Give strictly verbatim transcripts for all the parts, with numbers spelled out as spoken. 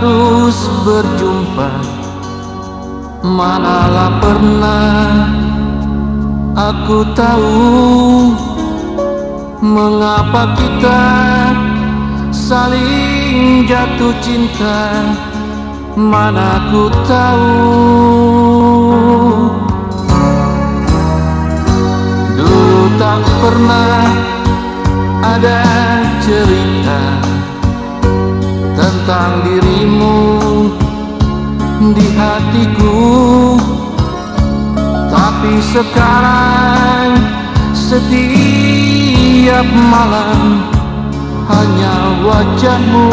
harus berjumpa. Manalah pernah aku tahu mengapa kita saling jatuh cinta. Mana ku tahu dulu tak pernah ada cerita tentang dirimu di hatiku. Tapi sekarang setiap malam hanya wajahmu.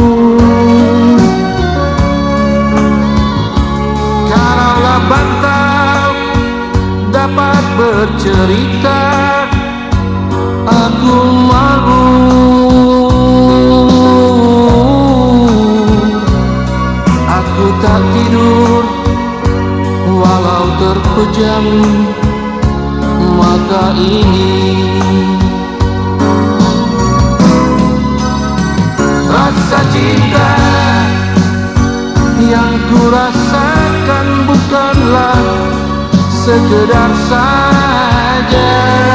Kalaulah bantau dapat bercerita, aku mau. Aku tak tidur walau terpejam mata ini. Rasa cinta yang kurasakan bukanlah sekedar saja.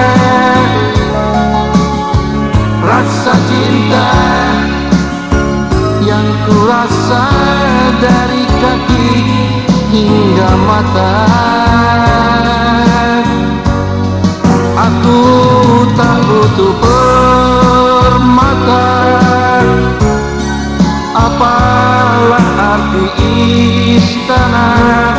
Rasa cinta yang kurasa dari kaki hingga mata. Aku tak butuh permata, apalah arti istana.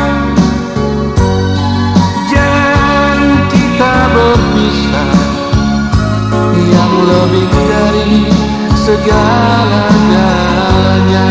Jangan kita berpisah, yang lebih dari segala-galanya.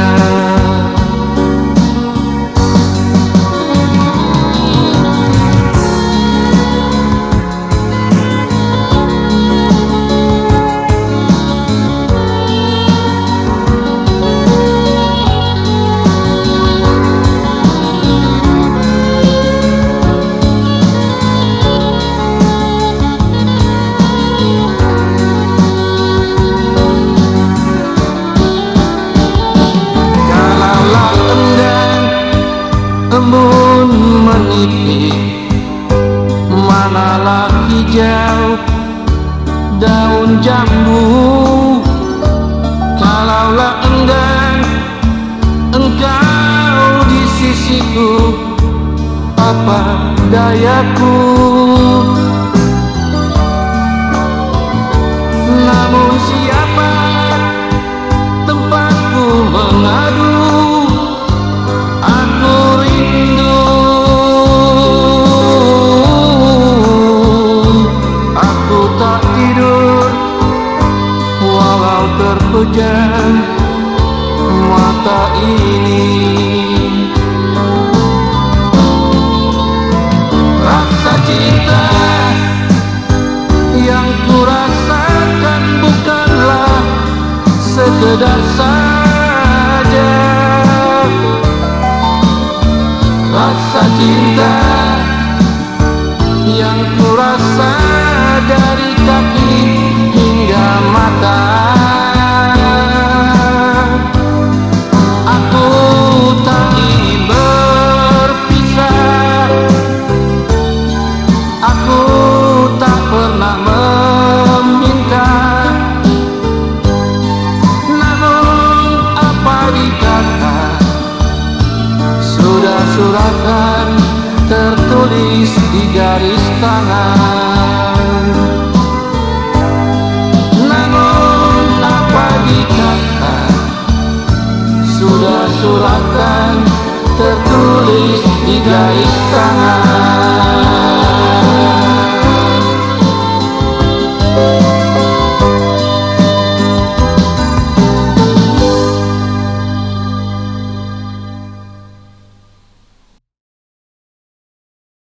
Embun menipis, manalah hijau daun jambu. Kalaulah enggan engkau di sisiku, apa dayaku. Namun siapa tempatku mengadu? Terpejam mata ini. Rasa cinta yang kurasakan bukanlah sekedar saja. Rasa cinta yang kurasa dari kaki hingga mata. Suratan tertulis di garis tangan. Namun apa dikata, sudah suratan tertulis di garis tangan.